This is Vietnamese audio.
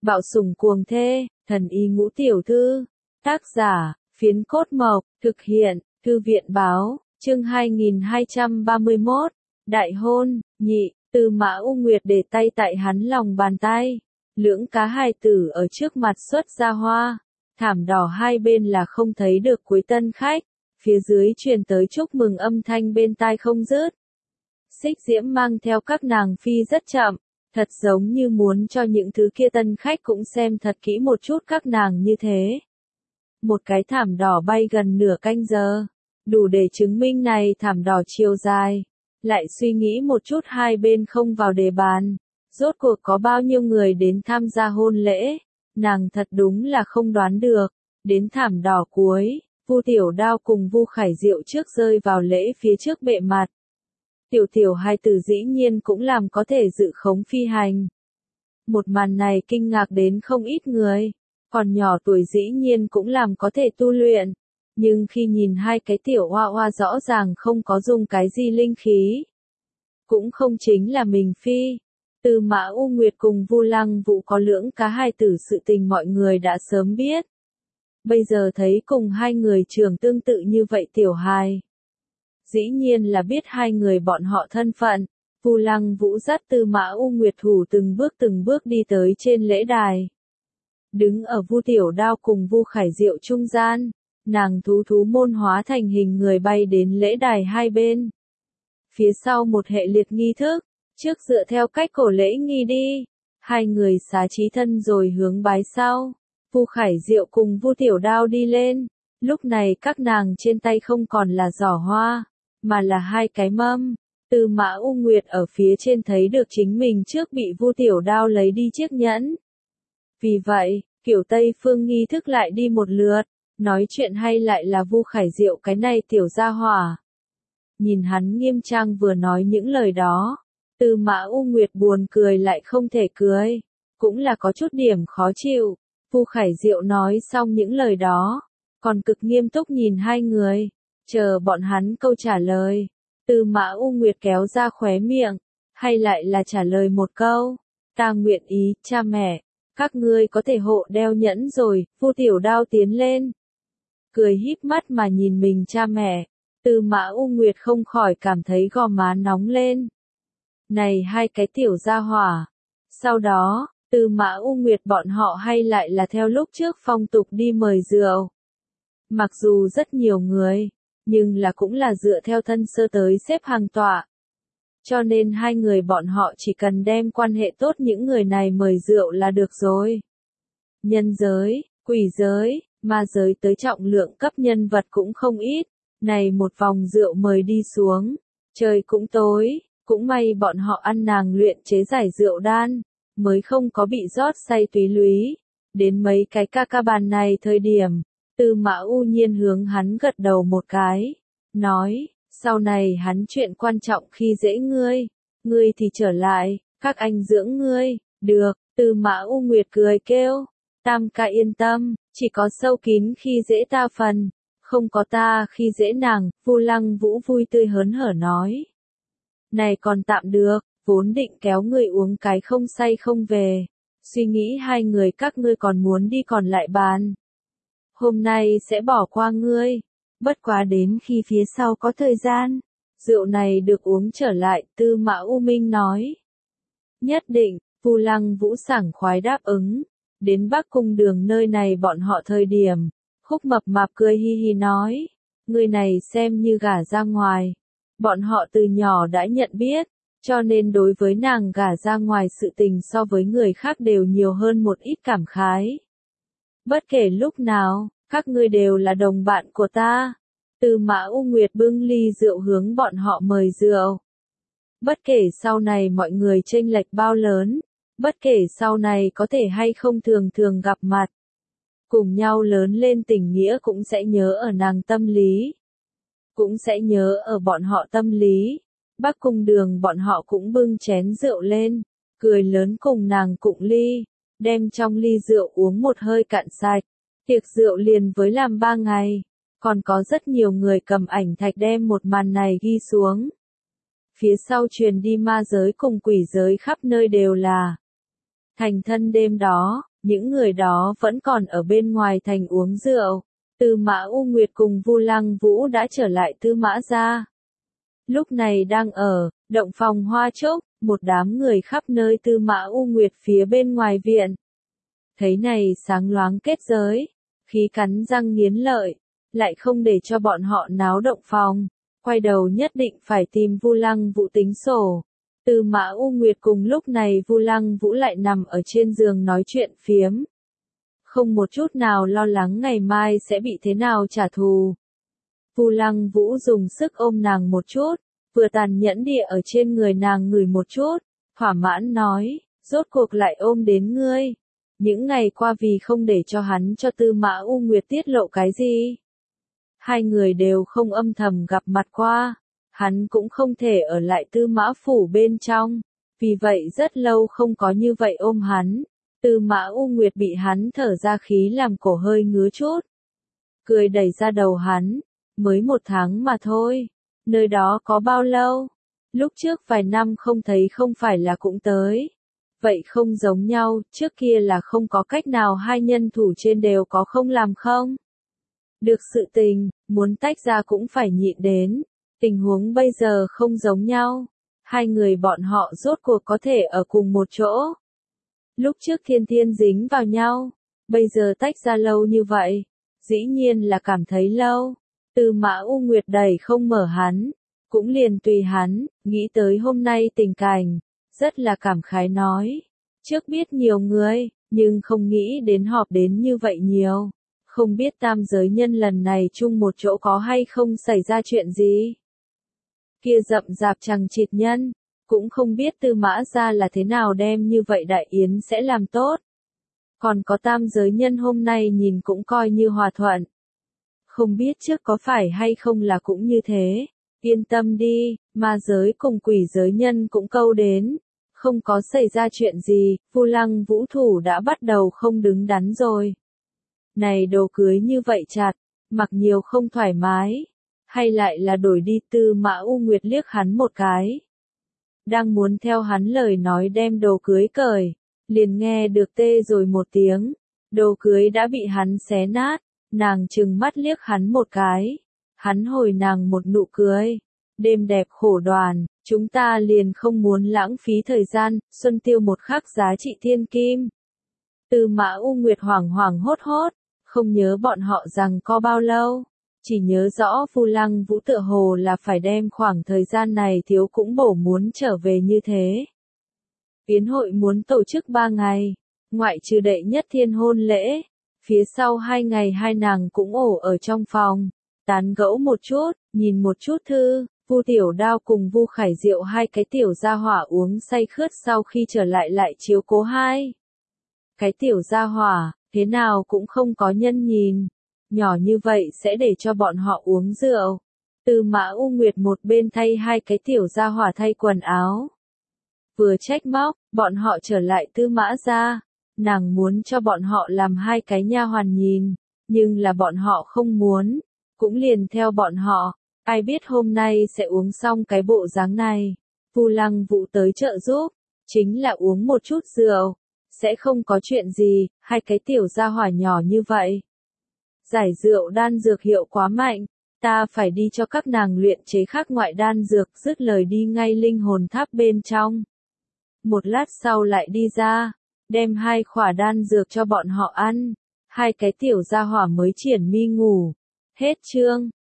Bạo sủng cuồng thê, thần y ngũ tiểu thư. Tác giả, Phiến Cốt Mộc, thực hiện, Thư viện báo, chương 2231, Đại hôn, nhị, Tư Mã U Nguyệt để tay tại hắn lòng bàn tay. Lưỡng cá hài tử ở trước mặt xuất ra hoa, thảm đỏ hai bên là không thấy được cuối tân khách, phía dưới truyền tới chúc mừng âm thanh bên tai không dứt. Xích Diễm mang theo các nàng phi rất chậm, thật giống như muốn cho những thứ kia tân khách cũng xem thật kỹ một chút các nàng như thế. Một cái thảm đỏ bay gần nửa canh giờ, đủ để chứng minh này thảm đỏ chiều dài. Lại suy nghĩ một chút hai bên không vào đề bàn, rốt cuộc có bao nhiêu người đến tham gia hôn lễ, nàng thật đúng là không đoán được. Đến thảm đỏ cuối, Vu Tiểu Đao cùng Vu Khải Diệu trước rơi vào lễ phía trước bệ mặt. Tiểu hai tử dĩ nhiên cũng làm có thể dự khống phi hành. Một màn này kinh ngạc đến không ít người, còn nhỏ tuổi dĩ nhiên cũng làm có thể tu luyện. Nhưng khi nhìn hai cái tiểu hoa hoa rõ ràng không có dùng cái gì linh khí, cũng không chính là mình phi. Tư Mã U Nguyệt cùng Vu Lăng Vũ có lưỡng cá hài tử sự tình mọi người đã sớm biết. Bây giờ thấy cùng hai người trưởng tương tự như vậy tiểu hài, dĩ nhiên là biết hai người bọn họ thân phận. Vu Lăng Vũ dắt Tư Mã U Nguyệt thủ từng bước đi tới trên lễ đài. Đứng ở Vu Tiểu Đao cùng Vu Khải Diệu trung gian, nàng thú môn hóa thành hình người bay đến lễ đài hai bên. Phía sau một hệ liệt nghi thức, trước dựa theo cách cổ lễ nghi đi, hai người xá trí thân rồi hướng bái sau. Vu Khải Diệu cùng Vu Tiểu Đao đi lên, lúc này các nàng trên tay không còn là giỏ hoa, mà là hai cái mâm. Tư Mã U Nguyệt ở phía trên thấy được chính mình trước bị Vu Tiểu Đao lấy đi chiếc nhẫn. Vì vậy, kiểu Tây phương nghi thức lại đi một lượt, nói chuyện hay lại là Vu Khải Diệu cái này tiểu gia hỏa. Nhìn hắn nghiêm trang vừa nói những lời đó, Tư Mã U Nguyệt buồn cười lại không thể cười, cũng là có chút điểm khó chịu. Vu Khải Diệu nói xong những lời đó, còn cực nghiêm túc nhìn hai người, chờ bọn hắn câu trả lời. Tư Mã U Nguyệt kéo ra khóe miệng, hay lại là trả lời một câu, ta nguyện ý, cha mẹ, các ngươi có thể hộ đeo nhẫn rồi. Vu Tiểu Đao tiến lên, cười híp mắt mà nhìn mình cha mẹ. Tư Mã U Nguyệt không khỏi cảm thấy gò má nóng lên. Này hai cái tiểu gia hỏa. Sau đó, Tư Mã U Nguyệt bọn họ hay lại là theo lúc trước phong tục đi mời rượu. Mặc dù rất nhiều người, nhưng là cũng là dựa theo thân sơ tới xếp hàng tọa. Cho nên hai người bọn họ chỉ cần đem quan hệ tốt những người này mời rượu là được rồi. Nhân giới, quỷ giới, ma giới tới trọng lượng cấp nhân vật cũng không ít. Này một vòng rượu mời đi xuống, trời cũng tối, cũng may bọn họ ăn nàng luyện chế giải rượu đan, mới không có bị rót say túy lúy. Đến mấy cái ca bàn này thời điểm, Tư Mã U Nhiên hướng hắn gật đầu một cái, nói, sau này hắn chuyện quan trọng khi dễ ngươi thì trở lại, các anh dưỡng ngươi. Được. Tư Mã U Nguyệt cười kêu, tam ca yên tâm, chỉ có sâu kín khi dễ ta phần, không có ta khi dễ nàng. Vu Lăng Vũ vui tươi hớn hở nói, này còn tạm được, vốn định kéo ngươi uống cái không say không về, suy nghĩ hai người các ngươi còn muốn đi còn lại bàn. Hôm nay sẽ bỏ qua ngươi, bất quá đến khi phía sau có thời gian, rượu này được uống trở lại. Tư Mã U Minh nói, nhất định. Vu Lăng Vũ sảng khoái đáp ứng. Đến Bắc Cung Đường nơi này bọn họ thời điểm, Khúc Mập Mạp cười hi hi nói, người này xem như gả ra ngoài. Bọn họ từ nhỏ đã nhận biết, cho nên đối với nàng gả ra ngoài sự tình so với người khác đều nhiều hơn một ít cảm khái. Bất kể lúc nào, các ngươi đều là đồng bạn của ta. Tư Mã U Nguyệt bưng ly rượu hướng bọn họ mời rượu. Bất kể sau này mọi người chênh lệch bao lớn, bất kể sau này có thể hay không thường gặp mặt, cùng nhau lớn lên tình nghĩa cũng sẽ nhớ ở nàng tâm lý, cũng sẽ nhớ ở bọn họ tâm lý. Bắc Cung Đường bọn họ cũng bưng chén rượu lên, cười lớn cùng nàng cụng ly, đem trong ly rượu uống một hơi cạn sạch. Tiệc rượu liền với làm 3 ngày, còn có rất nhiều người cầm ảnh thạch đem một màn này ghi xuống. Phía sau truyền đi ma giới cùng quỷ giới khắp nơi đều là thành thân đêm đó, những người đó vẫn còn ở bên ngoài thành uống rượu. Tư Mã U Nguyệt cùng Vu Lăng Vũ đã trở lại Tư Mã gia. Lúc này đang ở động phòng hoa trúc, một đám người khắp nơi Tư Mã U Nguyệt phía bên ngoài viện. Thấy này sáng loáng kết giới, khí cắn răng nghiến lợi, lại không để cho bọn họ náo động phòng, quay đầu nhất định phải tìm Vu Lăng Vũ tính sổ. Tư Mã U Nguyệt cùng lúc này Vu Lăng Vũ lại nằm ở trên giường nói chuyện phiếm. Không một chút nào lo lắng ngày mai sẽ bị thế nào trả thù. Vu Lăng Vũ dùng sức ôm nàng một chút, vừa tàn nhẫn địa ở trên người nàng ngửi một chút, thỏa mãn nói, rốt cuộc lại ôm đến ngươi. Những ngày qua vì không để cho hắn cho Tư Mã U Nguyệt tiết lộ cái gì. Hai người đều không âm thầm gặp mặt qua, hắn cũng không thể ở lại Tư Mã phủ bên trong, vì vậy rất lâu không có như vậy ôm hắn. Tư Mã U Nguyệt bị hắn thở ra khí làm cổ hơi ngứa chút. Cười đẩy ra đầu hắn, mới 1 tháng mà thôi, nơi đó có bao lâu? Lúc trước vài năm không thấy không phải là cũng tới. Vậy không giống nhau, trước kia là không có cách nào hai nhân thủ trên đều có không làm không? Được sự tình, muốn tách ra cũng phải nhịn đến. Tình huống bây giờ không giống nhau. Hai người bọn họ rốt cuộc có thể ở cùng một chỗ. Lúc trước thiên thiên dính vào nhau, bây giờ tách ra lâu như vậy, dĩ nhiên là cảm thấy lâu. Tư Mã U Nguyệt đẩy không mở hắn, cũng liền tùy hắn, nghĩ tới hôm nay tình cảnh, rất là cảm khái nói. Trước biết nhiều người, nhưng không nghĩ đến họp đến như vậy nhiều. Không biết tam giới nhân lần này chung một chỗ có hay không xảy ra chuyện gì. Kia rậm rạp chằng chịt nhân, cũng không biết Tư Mã gia là thế nào đem như vậy đại yến sẽ làm tốt. Còn có tam giới nhân hôm nay nhìn cũng coi như hòa thuận. Không biết trước có phải hay không là cũng như thế. Yên tâm đi, ma giới cùng quỷ giới nhân cũng câu đến. Không có xảy ra chuyện gì, Vu Lăng Vũ thủ đã bắt đầu không đứng đắn rồi. Này đồ cưới như vậy chặt, mặc nhiều không thoải mái. Hay lại là đổi đi. Tư Mã U Nguyệt liếc hắn một cái. Đang muốn theo hắn lời nói đem đồ cưới cởi, liền nghe được tê rồi một tiếng. Đồ cưới đã bị hắn xé nát, nàng trừng mắt liếc hắn một cái. Hắn hồi nàng một nụ cười. Đêm đẹp khổ đoàn, chúng ta liền không muốn lãng phí thời gian, xuân tiêu một khắc giá trị thiên kim. Tư Mã U Nguyệt hoảng hoảng hốt hốt, không nhớ bọn họ rằng có bao lâu. Chỉ nhớ rõ Vu Lăng Vũ tựa hồ là phải đem khoảng thời gian này thiếu cũng bổ muốn trở về như thế. Yến hội muốn tổ chức 3 ngày, ngoại trừ đệ nhất thiên hôn lễ, phía sau 2 ngày hai nàng cũng ổ ở trong phòng, tán gẫu một chút, nhìn một chút thư. Vu Tiểu Đao cùng Vu Khải Diệu hai cái tiểu gia hỏa uống say khướt sau khi trở lại chiếu cố hai. Cái tiểu gia hỏa, thế nào cũng không có nhân nhìn. Nhỏ như vậy sẽ để cho bọn họ uống rượu. Tư Mã U Nguyệt một bên thay hai cái tiểu gia hỏa thay quần áo. Vừa trách móc, bọn họ trở lại Tư Mã gia. Nàng muốn cho bọn họ làm hai cái nha hoàn nhìn, nhưng là bọn họ không muốn, cũng liền theo bọn họ. Ai biết hôm nay sẽ uống xong cái bộ dáng này. Vu Lăng Vũ tới trợ giúp, chính là uống một chút rượu, sẽ không có chuyện gì, hai cái tiểu gia hỏa nhỏ như vậy. Giải rượu đan dược hiệu quá mạnh, ta phải đi cho các nàng luyện chế khác ngoại đan dược, dứt lời đi ngay linh hồn tháp bên trong. Một lát sau lại đi ra, đem 2 khỏa đan dược cho bọn họ ăn, hai cái tiểu gia hỏa mới triển mi ngủ. Hết chương.